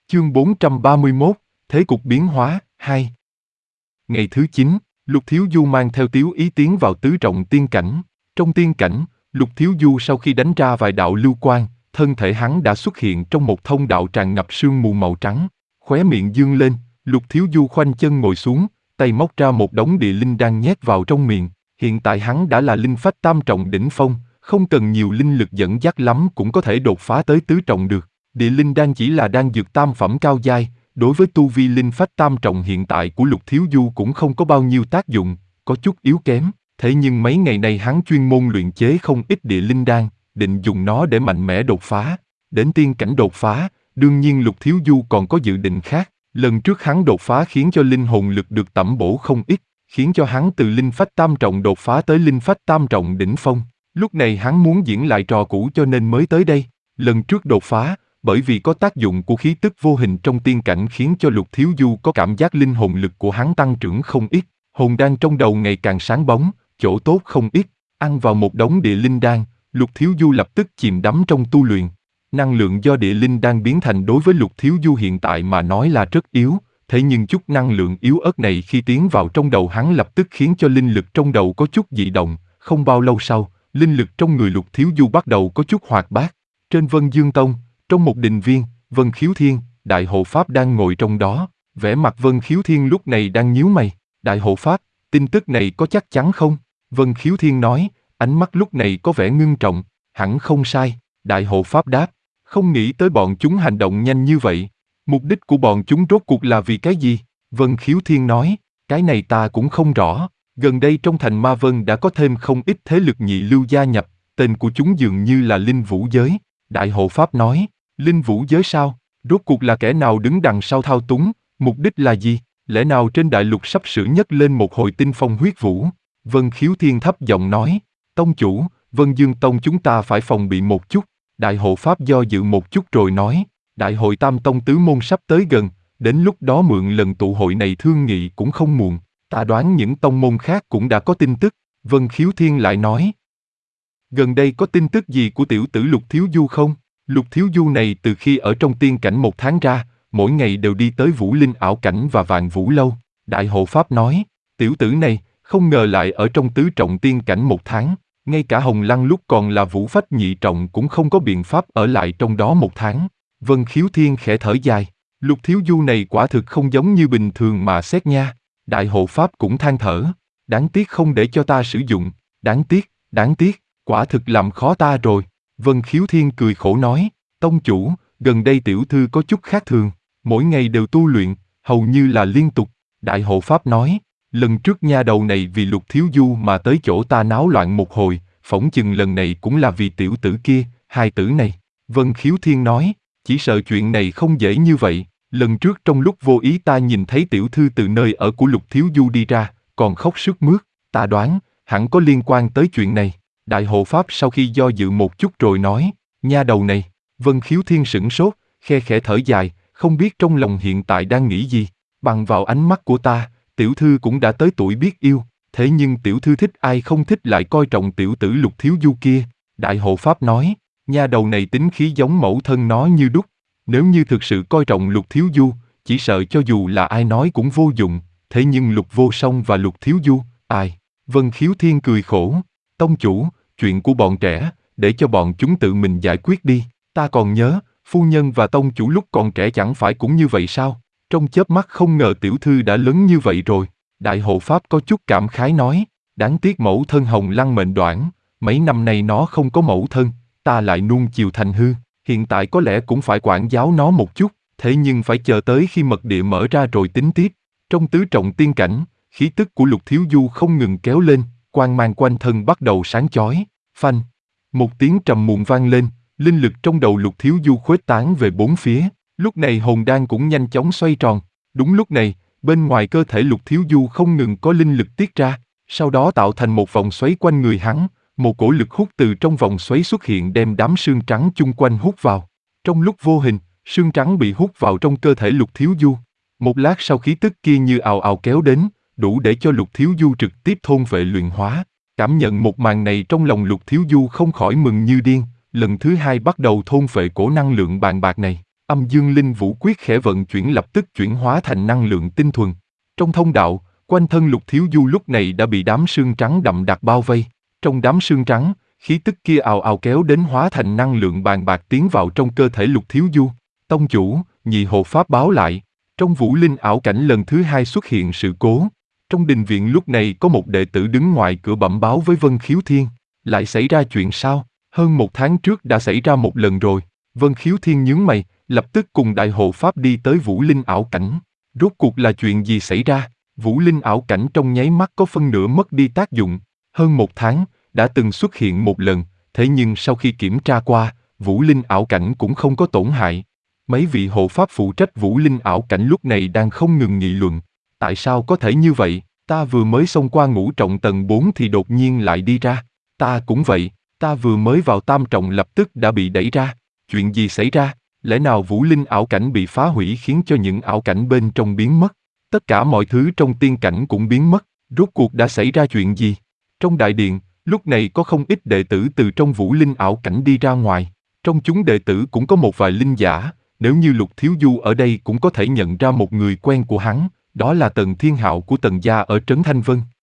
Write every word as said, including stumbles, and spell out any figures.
Chương bốn trăm ba mươi mốt, Thế cục biến hóa, hai. Ngày thứ chín, Lục Thiếu Du mang theo Tiếu Ý tiến vào tứ trọng tiên cảnh. Trong tiên cảnh, Lục Thiếu Du sau khi đánh ra vài đạo lưu quang, thân thể hắn đã xuất hiện trong một thông đạo tràn ngập sương mù màu trắng. Khóe miệng dương lên, Lục Thiếu Du khoanh chân ngồi xuống, tay móc ra một đống địa linh đan nhét vào trong miệng. Hiện tại hắn đã là linh phách tam trọng đỉnh phong, không cần nhiều linh lực dẫn dắt lắm cũng có thể đột phá tới tứ trọng được. Địa linh đan chỉ là đan dược tam phẩm cao giai, đối với tu vi linh phách tam trọng hiện tại của Lục Thiếu Du cũng không có bao nhiêu tác dụng, có chút yếu kém. Thế nhưng mấy ngày nay hắn chuyên môn luyện chế không ít địa linh đan, định dùng nó để mạnh mẽ đột phá. Đến tiên cảnh đột phá, đương nhiên Lục Thiếu Du còn có dự định khác. Lần trước hắn đột phá khiến cho linh hồn lực được tẩm bổ không ít, khiến cho hắn từ linh phách tam trọng đột phá tới linh phách tam trọng đỉnh phong. Lúc này hắn muốn diễn lại trò cũ cho nên mới tới đây. Lần trước đột phá, bởi vì có tác dụng của khí tức vô hình trong tiên cảnh khiến cho Lục Thiếu Du có cảm giác linh hồn lực của hắn tăng trưởng không ít, hồn đan trong đầu ngày càng sáng bóng, chỗ tốt không ít. Ăn vào một đống địa linh đan, Lục Thiếu Du lập tức chìm đắm trong tu luyện. Năng lượng do địa linh đan biến thành đối với Lục Thiếu Du hiện tại mà nói là rất yếu, thế nhưng chút năng lượng yếu ớt này khi tiến vào trong đầu hắn lập tức khiến cho linh lực trong đầu có chút dị động. Không bao lâu sau, linh lực trong người Lục Thiếu Du bắt đầu có chút hoạt bát. Trên Vân Dương Tông, trong một đình viên, Vân Khiếu Thiên, Đại Hộ Pháp đang ngồi trong đó. Vẻ mặt Vân Khiếu Thiên lúc này đang nhíu mày. Đại Hộ Pháp, tin tức này có chắc chắn không? Vân Khiếu Thiên nói, ánh mắt lúc này có vẻ ngưng trọng. Hẳn không sai. Đại Hộ Pháp đáp, không nghĩ tới bọn chúng hành động nhanh như vậy. Mục đích của bọn chúng rốt cuộc là vì cái gì? Vân Khiếu Thiên nói, cái này ta cũng không rõ. Gần đây trong thành Ma Vân đã có thêm không ít thế lực nhị lưu gia nhập, tên của chúng dường như là Linh Vũ Giới. Đại Hộ Pháp nói, Linh Vũ Giới sao? Rốt cuộc là kẻ nào đứng đằng sau thao túng, mục đích là gì? Lẽ nào trên đại lục sắp sửa nhấc lên một hồi tinh phong huyết vũ? Vân Khiếu Thiên thấp giọng nói, Tông chủ, Vân Dương Tông chúng ta phải phòng bị một chút. Đại Hộ Pháp do dự một chút rồi nói, Đại hội Tam Tông tứ môn sắp tới gần, đến lúc đó mượn lần tụ hội này thương nghị cũng không muộn. Ta đoán những tông môn khác cũng đã có tin tức. Vân Khiếu Thiên lại nói, gần đây có tin tức gì của tiểu tử Lục Thiếu Du không? Lục Thiếu Du này từ khi ở trong tiên cảnh một tháng ra, mỗi ngày đều đi tới Vũ Linh ảo cảnh và Vạn Vũ Lâu. Đại Hộ Pháp nói, tiểu tử này, không ngờ lại ở trong tứ trọng tiên cảnh một tháng. Ngay cả Hồng Lăng lúc còn là Vũ Phách nhị trọng cũng không có biện pháp ở lại trong đó một tháng. Vân Khiếu Thiên khẽ thở dài, Lục Thiếu Du này quả thực không giống như bình thường mà xét nha. Đại Hộ Pháp cũng than thở, đáng tiếc không để cho ta sử dụng, đáng tiếc, đáng tiếc, quả thực làm khó ta rồi. Vân Khiếu Thiên cười khổ nói, Tông chủ, gần đây tiểu thư có chút khác thường, mỗi ngày đều tu luyện, hầu như là liên tục. Đại Hộ Pháp nói, lần trước nha đầu này vì Lục Thiếu Du mà tới chỗ ta náo loạn một hồi, phỏng chừng lần này cũng là vì tiểu tử kia, hai tử này. Vân Khiếu Thiên nói, chỉ sợ chuyện này không dễ như vậy. Lần trước trong lúc vô ý ta nhìn thấy tiểu thư từ nơi ở của Lục Thiếu Du đi ra, còn khóc sướt mướt, ta đoán, hẳn có liên quan tới chuyện này. Đại Hộ Pháp sau khi do dự một chút rồi nói, nha đầu này. Vân Khiếu Thiên sửng sốt, khe khẽ thở dài, không biết trong lòng hiện tại đang nghĩ gì. Bằng vào ánh mắt của ta, tiểu thư cũng đã tới tuổi biết yêu, thế nhưng tiểu thư thích ai không thích lại coi trọng tiểu tử Lục Thiếu Du kia. Đại Hộ Pháp nói, nha đầu này tính khí giống mẫu thân nó như đúc. Nếu như thực sự coi trọng Lục Thiếu Du, chỉ sợ cho dù là ai nói cũng vô dụng, thế nhưng Lục Vô Song và Lục Thiếu Du, ai? Vân Khiếu Thiên cười khổ, Tông chủ, chuyện của bọn trẻ, để cho bọn chúng tự mình giải quyết đi. Ta còn nhớ, phu nhân và tông chủ lúc còn trẻ chẳng phải cũng như vậy sao? Trong chớp mắt không ngờ tiểu thư đã lớn như vậy rồi. Đại Hộ Pháp có chút cảm khái nói, đáng tiếc mẫu thân Hồng Lăng mệnh đoản, mấy năm nay nó không có mẫu thân, ta lại nuông chiều thành hư. Hiện tại có lẽ cũng phải quản giáo nó một chút, thế nhưng phải chờ tới khi mật địa mở ra rồi tính tiếp. Trong tứ trọng tiên cảnh, khí tức của Lục Thiếu Du không ngừng kéo lên, quang mang quanh thân bắt đầu sáng chói. Phanh, một tiếng trầm muộn vang lên, linh lực trong đầu Lục Thiếu Du khuếch tán về bốn phía. Lúc này hồn đan cũng nhanh chóng xoay tròn. Đúng lúc này, bên ngoài cơ thể Lục Thiếu Du không ngừng có linh lực tiết ra, sau đó tạo thành một vòng xoáy quanh người hắn. Một cổ lực hút từ trong vòng xoáy xuất hiện đem đám sương trắng chung quanh hút vào. Trong lúc vô hình, sương trắng bị hút vào trong cơ thể Lục Thiếu Du. Một lát sau khí tức kia như ào ào kéo đến, đủ để cho Lục Thiếu Du trực tiếp thôn phệ luyện hóa. Cảm nhận một màn này trong lòng Lục Thiếu Du không khỏi mừng như điên, lần thứ hai bắt đầu thôn phệ cổ năng lượng bàn bạc này. Âm dương linh vũ quyết khẽ vận chuyển lập tức chuyển hóa thành năng lượng tinh thuần. Trong thông đạo, quanh thân Lục Thiếu Du lúc này đã bị đám sương trắng đậm đặc bao vây. Trong đám sương trắng, khí tức kia ào ào kéo đến hóa thành năng lượng bàn bạc tiến vào trong cơ thể Lục Thiếu Du. Tông chủ, nhị hộ pháp báo lại. Trong vũ linh ảo cảnh lần thứ hai xuất hiện sự cố. Trong đình viện lúc này có một đệ tử đứng ngoài cửa bẩm báo với Vân Khiếu Thiên. Lại xảy ra chuyện sao? Hơn một tháng trước đã xảy ra một lần rồi. Vân Khiếu Thiên nhướng mày, lập tức cùng đại hộ pháp đi tới vũ linh ảo cảnh. Rốt cuộc là chuyện gì xảy ra? Vũ linh ảo cảnh trong nháy mắt có phân nửa mất đi tác dụng. Hơn một tháng, đã từng xuất hiện một lần, thế nhưng sau khi kiểm tra qua, vũ linh ảo cảnh cũng không có tổn hại. Mấy vị hộ pháp phụ trách vũ linh ảo cảnh lúc này đang không ngừng nghị luận. Tại sao có thể như vậy? Ta vừa mới xông qua ngũ trọng tầng bốn thì đột nhiên lại đi ra. Ta cũng vậy, ta vừa mới vào tam trọng lập tức đã bị đẩy ra. Chuyện gì xảy ra? Lẽ nào vũ linh ảo cảnh bị phá hủy khiến cho những ảo cảnh bên trong biến mất? Tất cả mọi thứ trong tiên cảnh cũng biến mất. Rốt cuộc đã xảy ra chuyện gì? Trong đại điện, lúc này có không ít đệ tử từ trong vũ linh ảo cảnh đi ra ngoài. Trong chúng đệ tử cũng có một vài linh giả. Nếu như Lục Thiếu Du ở đây cũng có thể nhận ra một người quen của hắn, đó là Tần Thiên Hạo của Tần gia ở Trấn Thanh Vân.